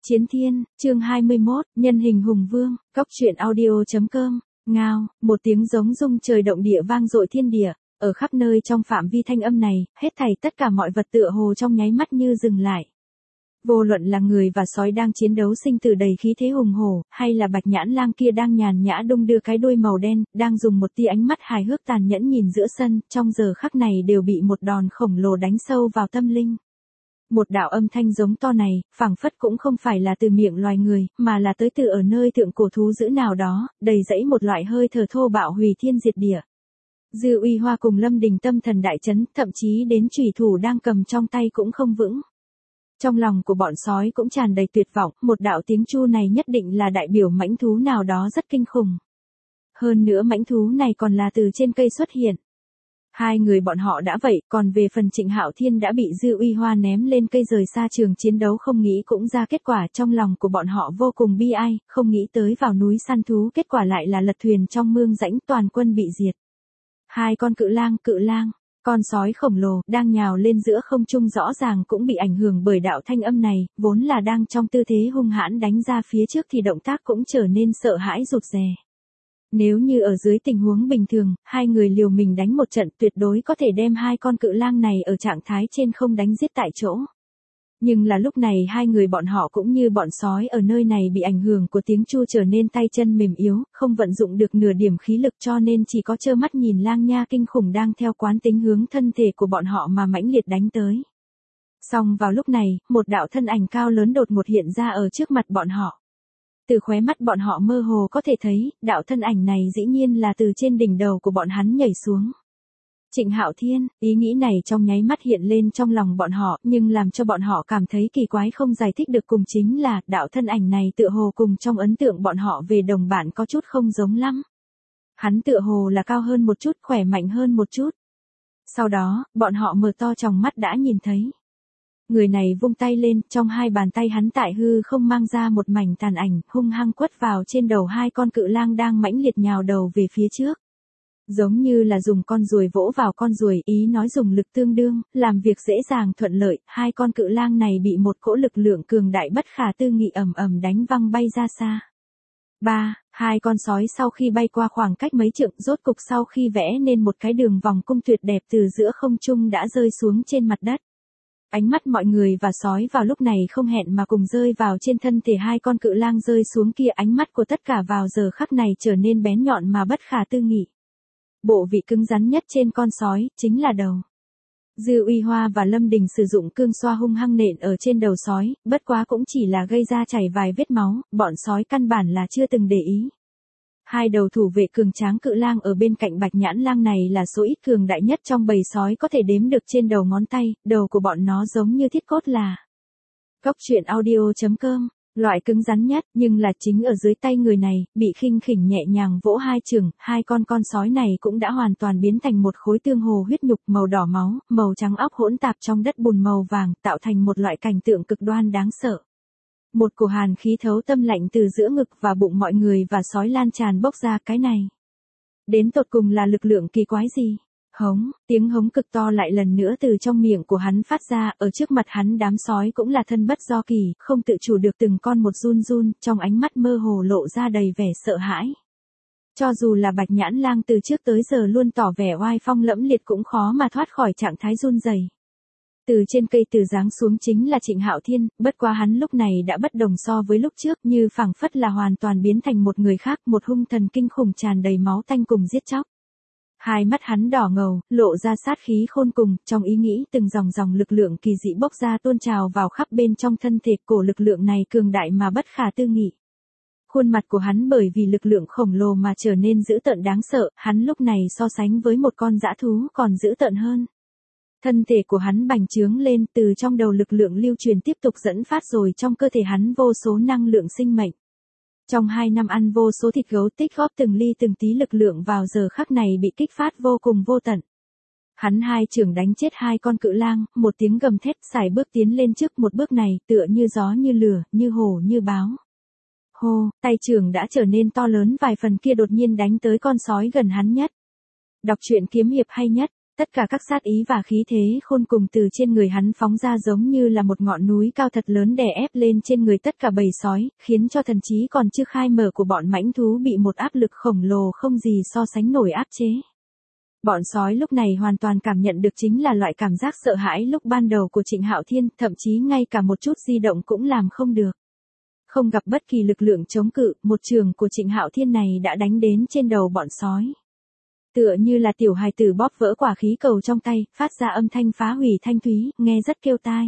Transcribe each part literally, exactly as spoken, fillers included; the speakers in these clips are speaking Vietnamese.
Chiến Thiên, chương hai mươi mốt, nhân hình hùng vương, cóc truyện audio chấm com, ngao, một tiếng giống rung trời động địa vang dội thiên địa, ở khắp nơi trong phạm vi thanh âm này, hết thảy tất cả mọi vật tựa hồ trong nháy mắt như dừng lại. Vô luận là người và sói đang chiến đấu sinh tử đầy khí thế hùng hổ, hay là bạch nhãn lang kia đang nhàn nhã đung đưa cái đuôi màu đen, đang dùng một tia ánh mắt hài hước tàn nhẫn nhìn giữa sân, trong giờ khắc này đều bị một đòn khổng lồ đánh sâu vào tâm linh. Một đạo âm thanh giống to này, phảng phất cũng không phải là từ miệng loài người, mà là tới từ ở nơi thượng cổ thú dữ nào đó, đầy dẫy một loại hơi thở thô bạo hủy thiên diệt địa. Dư Uy Hoa cùng Lâm Đình tâm thần đại chấn, thậm chí đến chủy thủ đang cầm trong tay cũng không vững. Trong lòng của bọn sói cũng tràn đầy tuyệt vọng, một đạo tiếng chu này nhất định là đại biểu mãnh thú nào đó rất kinh khủng. Hơn nữa mãnh thú này còn là từ trên cây xuất hiện. Hai người bọn họ đã vậy, còn về phần Trịnh Hạo Thiên đã bị Dư Uy Hoa ném lên cây rời xa trường chiến đấu không nghĩ cũng ra kết quả, trong lòng của bọn họ vô cùng bi ai, không nghĩ tới vào núi săn thú kết quả lại là lật thuyền trong mương rãnh, toàn quân bị diệt. Hai con cự lang, cự lang, con sói khổng lồ đang nhào lên giữa không trung rõ ràng cũng bị ảnh hưởng bởi đạo thanh âm này, vốn là đang trong tư thế hung hãn đánh ra phía trước thì động tác cũng trở nên sợ hãi rụt rè. Nếu như ở dưới tình huống bình thường, hai người liều mình đánh một trận tuyệt đối có thể đem hai con cự lang này ở trạng thái trên không đánh giết tại chỗ. Nhưng là lúc này hai người bọn họ cũng như bọn sói ở nơi này bị ảnh hưởng của tiếng chu trở nên tay chân mềm yếu, không vận dụng được nửa điểm khí lực cho nên chỉ có trơ mắt nhìn lang nha kinh khủng đang theo quán tính hướng thân thể của bọn họ mà mãnh liệt đánh tới. Song vào lúc này, một đạo thân ảnh cao lớn đột ngột hiện ra ở trước mặt bọn họ. Từ khóe mắt bọn họ mơ hồ có thể thấy, đạo thân ảnh này dĩ nhiên là từ trên đỉnh đầu của bọn hắn nhảy xuống. Trịnh Hạo Thiên, ý nghĩ này trong nháy mắt hiện lên trong lòng bọn họ, nhưng làm cho bọn họ cảm thấy kỳ quái không giải thích được cùng chính là, đạo thân ảnh này tựa hồ cùng trong ấn tượng bọn họ về đồng bạn có chút không giống lắm. Hắn tựa hồ là cao hơn một chút, khỏe mạnh hơn một chút. Sau đó, bọn họ mở to tròng mắt đã nhìn thấy. Người này vung tay lên, trong hai bàn tay hắn tại hư không mang ra một mảnh tàn ảnh, hung hăng quất vào trên đầu hai con cự lang đang mãnh liệt nhào đầu về phía trước. Giống như là dùng con ruồi vỗ vào con ruồi, ý nói dùng lực tương đương, làm việc dễ dàng thuận lợi, hai con cự lang này bị một cỗ lực lượng cường đại bất khả tư nghị ầm ầm đánh văng bay ra xa. Ba, hai con sói sau khi bay qua khoảng cách mấy trượng, rốt cục sau khi vẽ nên một cái đường vòng cung tuyệt đẹp từ giữa không trung đã rơi xuống trên mặt đất. Ánh mắt mọi người và sói vào lúc này không hẹn mà cùng rơi vào trên thân thể hai con cự lang rơi xuống kia, ánh mắt của tất cả vào giờ khắc này trở nên bén nhọn mà bất khả tư nghị. Bộ vị cứng rắn nhất trên con sói, chính là đầu. Dư Uy Hoa và Lâm Đình sử dụng cương xoa hung hăng nện ở trên đầu sói, bất quá cũng chỉ là gây ra chảy vài vết máu, bọn sói căn bản là chưa từng để ý. Hai đầu thủ vệ cường tráng cự lang ở bên cạnh bạch nhãn lang này là số ít cường đại nhất trong bầy sói có thể đếm được trên đầu ngón tay, đầu của bọn nó giống như thiết cốt là. Cóc truyện audio chấm com, loại cứng rắn nhất, nhưng là chính ở dưới tay người này, bị khinh khỉnh nhẹ nhàng vỗ hai chưởng, hai con con sói này cũng đã hoàn toàn biến thành một khối tương hồ huyết nhục màu đỏ máu, màu trắng óc hỗn tạp trong đất bùn màu vàng, tạo thành một loại cảnh tượng cực đoan đáng sợ. Một cổ hàn khí thấu tâm lạnh từ giữa ngực và bụng mọi người và sói lan tràn bốc ra, cái này. Đến tột cùng là lực lượng kỳ quái gì? Hống, tiếng hống cực to lại lần nữa từ trong miệng của hắn phát ra, ở trước mặt hắn đám sói cũng là thân bất do kỳ, không tự chủ được từng con một run run, trong ánh mắt mơ hồ lộ ra đầy vẻ sợ hãi. Cho dù là bạch nhãn lang từ trước tới giờ luôn tỏ vẻ oai phong lẫm liệt cũng khó mà thoát khỏi trạng thái run rẩy. Từ trên cây từ giáng xuống chính là Trịnh Hạo Thiên, bất quá hắn lúc này đã bất đồng so với lúc trước, như phảng phất là hoàn toàn biến thành một người khác, một hung thần kinh khủng tràn đầy máu tanh cùng giết chóc. Hai mắt hắn đỏ ngầu, lộ ra sát khí khôn cùng, trong ý nghĩ từng dòng dòng lực lượng kỳ dị bốc ra tuôn trào vào khắp bên trong thân thể, cổ lực lượng này cường đại mà bất khả tư nghị. Khuôn mặt của hắn bởi vì lực lượng khổng lồ mà trở nên dữ tợn đáng sợ, hắn lúc này so sánh với một con dã thú còn dữ tợn hơn. Thân thể của hắn bành trướng lên, từ trong đầu lực lượng lưu truyền tiếp tục dẫn phát rồi trong cơ thể hắn vô số năng lượng sinh mệnh. Trong hai năm ăn vô số thịt gấu tích góp từng ly từng tí lực lượng vào giờ khắc này bị kích phát vô cùng vô tận. Hắn hai chưởng đánh chết hai con cự lang, một tiếng gầm thét sải bước tiến lên trước, một bước này tựa như gió như lửa, như hổ như báo. Hô, tay chưởng đã trở nên to lớn vài phần kia đột nhiên đánh tới con sói gần hắn nhất. Đọc truyện kiếm hiệp hay nhất. Tất cả các sát ý và khí thế khôn cùng từ trên người hắn phóng ra giống như là một ngọn núi cao thật lớn đè ép lên trên người tất cả bầy sói, khiến cho thần trí còn chưa khai mở của bọn mãnh thú bị một áp lực khổng lồ không gì so sánh nổi áp chế. Bọn sói lúc này hoàn toàn cảm nhận được chính là loại cảm giác sợ hãi lúc ban đầu của Trịnh Hạo Thiên, thậm chí ngay cả một chút di động cũng làm không được. Không gặp bất kỳ lực lượng chống cự, một chưởng của Trịnh Hạo Thiên này đã đánh đến trên đầu bọn sói. Tựa như là tiểu hài tử bóp vỡ quả khí cầu trong tay, phát ra âm thanh phá hủy thanh thúy, nghe rất kêu tai.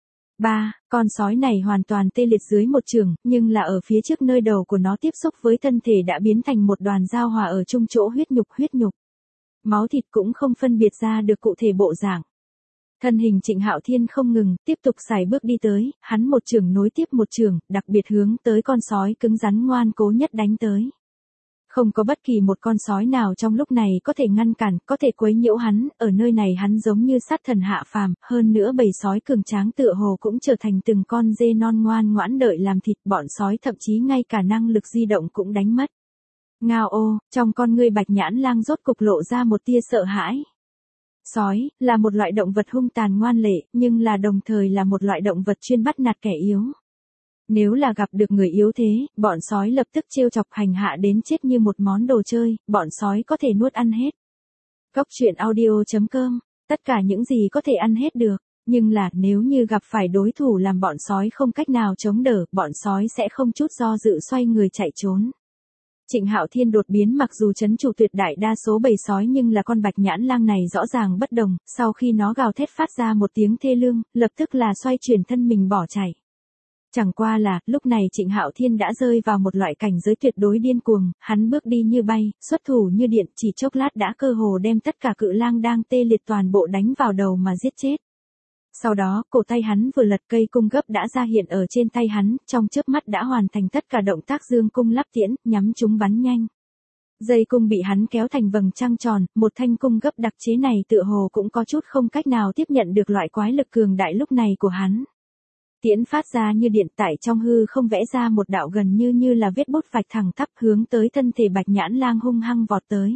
Ba, con sói này hoàn toàn tê liệt dưới một chưởng, nhưng là ở phía trước nơi đầu của nó tiếp xúc với thân thể đã biến thành một đoàn giao hòa ở chung chỗ huyết nhục huyết nhục. Máu thịt cũng không phân biệt ra được cụ thể bộ dạng. Thân hình Trịnh Hạo Thiên không ngừng, tiếp tục xài bước đi tới, hắn một chưởng nối tiếp một chưởng, đặc biệt hướng tới con sói cứng rắn ngoan cố nhất đánh tới. Không có bất kỳ một con sói nào trong lúc này có thể ngăn cản, có thể quấy nhiễu hắn, ở nơi này hắn giống như sát thần hạ phàm, hơn nữa bầy sói cường tráng tựa hồ cũng trở thành từng con dê non ngoan ngoãn đợi làm thịt, bọn sói thậm chí ngay cả năng lực di động cũng đánh mất. Ngao ô, trong con ngươi Bạch Nhãn Lang rốt cục lộ ra một tia sợ hãi. Sói, là một loại động vật hung tàn ngoan lệ, nhưng là đồng thời là một loại động vật chuyên bắt nạt kẻ yếu. Nếu là gặp được người yếu thế, bọn sói lập tức trêu chọc hành hạ đến chết như một món đồ chơi, bọn sói có thể nuốt ăn hết. Cốc truyện audio chấm com, tất cả những gì có thể ăn hết được, nhưng là nếu như gặp phải đối thủ làm bọn sói không cách nào chống đỡ, bọn sói sẽ không chút do dự xoay người chạy trốn. Trịnh Hạo Thiên đột biến mặc dù trấn trụ tuyệt đại đa số bầy sói nhưng là con Bạch Nhãn Lang này rõ ràng bất đồng, sau khi nó gào thét phát ra một tiếng thê lương, lập tức là xoay chuyển thân mình bỏ chạy. Chẳng qua là, lúc này Trịnh Hạo Thiên đã rơi vào một loại cảnh giới tuyệt đối điên cuồng, hắn bước đi như bay, xuất thủ như điện, chỉ chốc lát đã cơ hồ đem tất cả cự lang đang tê liệt toàn bộ đánh vào đầu mà giết chết. Sau đó, cổ tay hắn vừa lật, cây cung gấp đã ra hiện ở trên tay hắn, trong chớp mắt đã hoàn thành tất cả động tác dương cung lắp tiễn, nhắm chúng bắn nhanh. Dây cung bị hắn kéo thành vầng trăng tròn, một thanh cung gấp đặc chế này tựa hồ cũng có chút không cách nào tiếp nhận được loại quái lực cường đại lúc này của hắn. Tiễn phát ra như điện tại trong hư không vẽ ra một đạo gần như như là vết bút vạch thẳng tắp hướng tới thân thể Bạch Nhãn Lang hung hăng vọt tới.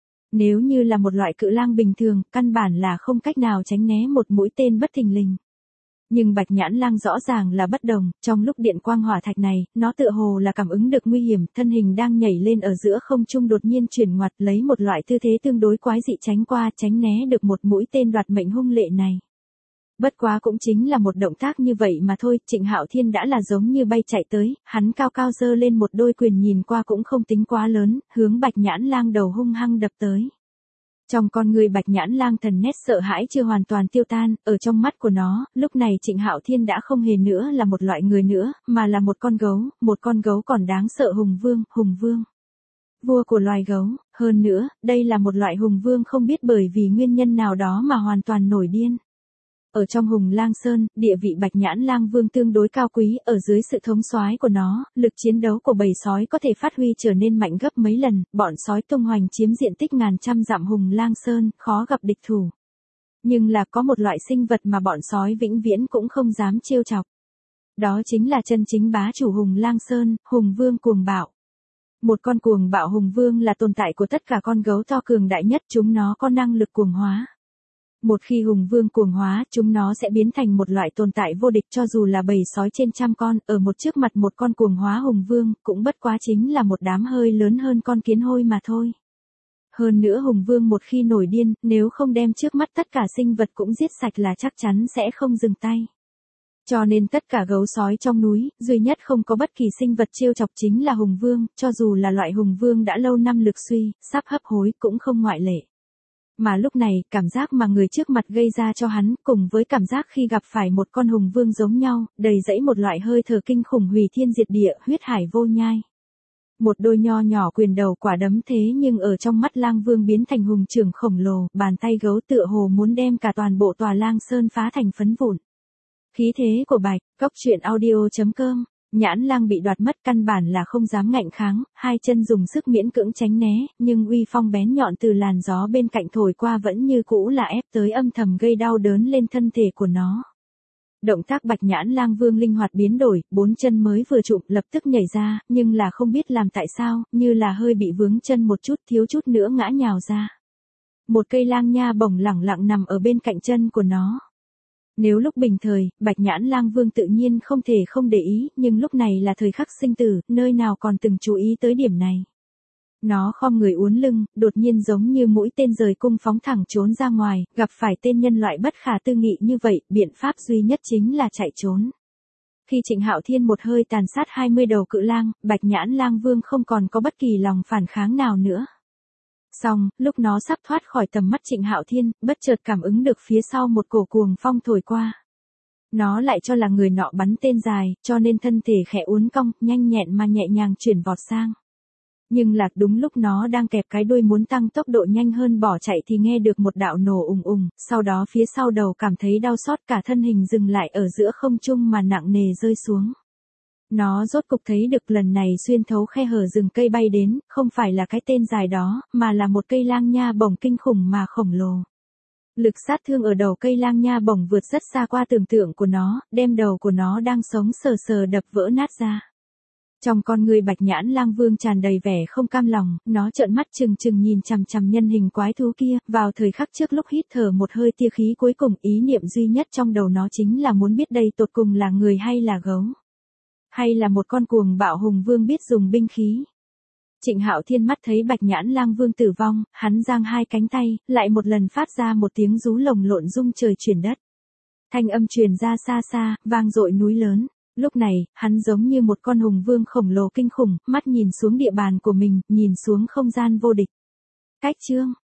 Nếu như là một loại cự lang bình thường, căn bản là không cách nào tránh né một mũi tên bất thình lình. Nhưng Bạch Nhãn Lang rõ ràng là bất đồng, trong lúc điện quang hỏa thạch này, nó tựa hồ là cảm ứng được nguy hiểm, thân hình đang nhảy lên ở giữa không trung đột nhiên chuyển ngoặt lấy một loại tư thế tương đối quái dị tránh qua, tránh né được một mũi tên đoạt mệnh hung lệ này. Bất quá cũng chính là một động tác như vậy mà thôi, Trịnh Hạo Thiên đã là giống như bay chạy tới, hắn cao cao giơ lên một đôi quyền nhìn qua cũng không tính quá lớn, hướng Bạch Nhãn Lang đầu hung hăng đập tới. Trong con người Bạch Nhãn Lang thần nét sợ hãi chưa hoàn toàn tiêu tan, ở trong mắt của nó, lúc này Trịnh Hạo Thiên đã không hề nữa là một loại người nữa, mà là một con gấu, một con gấu còn đáng sợ hùng vương, hùng vương. Vua của loài gấu, hơn nữa, đây là một loại hùng vương không biết bởi vì nguyên nhân nào đó mà hoàn toàn nổi điên. Ở trong Hùng Lang Sơn, địa vị Bạch Nhãn Lang Vương tương đối cao quý, ở dưới sự thống soái của nó, lực chiến đấu của bầy sói có thể phát huy trở nên mạnh gấp mấy lần, bọn sói tung hoành chiếm diện tích ngàn trăm dặm Hùng Lang Sơn, khó gặp địch thủ. Nhưng là có một loại sinh vật mà bọn sói vĩnh viễn cũng không dám trêu chọc. Đó chính là chân chính bá chủ Hùng Lang Sơn, Hùng Vương cuồng bạo. Một con cuồng bạo Hùng Vương là tồn tại của tất cả con gấu to cường đại nhất, chúng nó có năng lực cuồng hóa. Một khi hùng vương cuồng hóa, chúng nó sẽ biến thành một loại tồn tại vô địch cho dù là bầy sói trên trăm con, ở một trước mặt một con cuồng hóa hùng vương, cũng bất quá chính là một đám hơi lớn hơn con kiến hôi mà thôi. Hơn nữa hùng vương một khi nổi điên, nếu không đem trước mắt tất cả sinh vật cũng giết sạch là chắc chắn sẽ không dừng tay. Cho nên tất cả gấu sói trong núi, duy nhất không có bất kỳ sinh vật trêu chọc chính là hùng vương, cho dù là loại hùng vương đã lâu năm lực suy, sắp hấp hối cũng không ngoại lệ. Mà lúc này, cảm giác mà người trước mặt gây ra cho hắn, cùng với cảm giác khi gặp phải một con hùng vương giống nhau, đầy dẫy một loại hơi thở kinh khủng hủy thiên diệt địa, huyết hải vô nhai. Một đôi nho nhỏ quyền đầu quả đấm thế nhưng ở trong mắt Lang Vương biến thành hùng trưởng khổng lồ, bàn tay gấu tựa hồ muốn đem cả toàn bộ tòa Lang Sơn phá thành phấn vụn. Khí thế của Bạch, cốc truyện audio chấm com. Nhãn Lang bị đoạt mất căn bản là không dám ngạnh kháng, hai chân dùng sức miễn cưỡng tránh né, nhưng uy phong bén nhọn từ làn gió bên cạnh thổi qua vẫn như cũ là ép tới âm thầm gây đau đớn lên thân thể của nó. Động tác Bạch Nhãn Lang Vương linh hoạt biến đổi, bốn chân mới vừa chụm lập tức nhảy ra, nhưng là không biết làm tại sao, như là hơi bị vướng chân một chút thiếu chút nữa ngã nhào ra. một cây lang nha bổng lẳng lặng nằm ở bên cạnh chân của nó. Nếu lúc bình thời, Bạch Nhãn Lang Vương tự nhiên không thể không để ý, nhưng lúc này là thời khắc sinh tử, nơi nào còn từng chú ý tới điểm này. Nó khom người uốn lưng, đột nhiên giống như mũi tên rời cung phóng thẳng trốn ra ngoài, gặp phải tên nhân loại bất khả tư nghị như vậy, biện pháp duy nhất chính là chạy trốn. Khi Trịnh Hạo Thiên một hơi tàn sát hai mươi đầu cự lang, Bạch Nhãn Lang Vương không còn có bất kỳ lòng phản kháng nào nữa. Xong, lúc nó sắp thoát khỏi tầm mắt Trịnh Hạo Thiên, bất chợt cảm ứng được phía sau một cổ cuồng phong thổi qua. Nó lại cho là người nọ bắn tên dài, cho nên thân thể khẽ uốn cong, nhanh nhẹn mà nhẹ nhàng chuyển vọt sang. Nhưng là đúng lúc nó đang kẹp cái đuôi muốn tăng tốc độ nhanh hơn bỏ chạy thì nghe được một đạo nổ ùng ùng, sau đó phía sau đầu cảm thấy đau xót, cả thân hình dừng lại ở giữa không trung mà nặng nề rơi xuống. Nó rốt cục thấy được lần này xuyên thấu khe hở rừng cây bay đến, không phải là cái tên dài đó, mà là một cây lang nha bổng kinh khủng mà khổng lồ. Lực sát thương ở đầu cây lang nha bổng vượt rất xa qua tưởng tượng của nó, đem đầu của nó đang sống sờ sờ đập vỡ nát ra. Trong con người Bạch Nhãn Lang Vương tràn đầy vẻ không cam lòng, nó trợn mắt trừng trừng nhìn chằm chằm nhân hình quái thú kia, vào thời khắc trước lúc hít thở một hơi tia khí cuối cùng, ý niệm duy nhất trong đầu nó chính là muốn biết đây tột cùng là người hay là gấu. Hay là một con cuồng bạo hùng vương biết dùng binh khí. Trịnh Hạo Thiên mắt thấy Bạch Nhãn Lang Vương tử vong, hắn giang hai cánh tay, lại một lần phát ra một tiếng rú lồng lộn rung trời chuyển đất. Thanh âm truyền ra xa xa, vang dội núi lớn. Lúc này, hắn giống như một con hùng vương khổng lồ kinh khủng, mắt nhìn xuống địa bàn của mình, nhìn xuống không gian vô địch. Cách chương